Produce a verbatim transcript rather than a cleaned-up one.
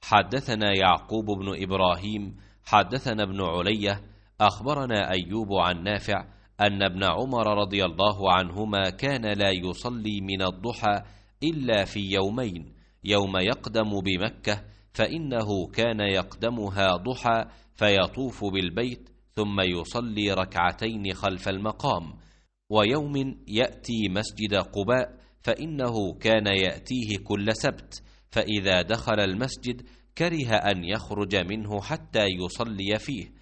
حدثنا يعقوب بن إبراهيم حدثنا ابن علية أخبرنا أيوب عن نافع أن ابن عمر رضي الله عنهما كان لا يصلي من الضحى إلا في يومين: يوم يقدم بمكة فإنه كان يقدمها ضحى فيطوف بالبيت ثم يصلي ركعتين خلف المقام، ويوم يأتي مسجد قباء فإنه كان يأتيه كل سبت، فإذا دخل المسجد كره أن يخرج منه حتى يصلي فيه،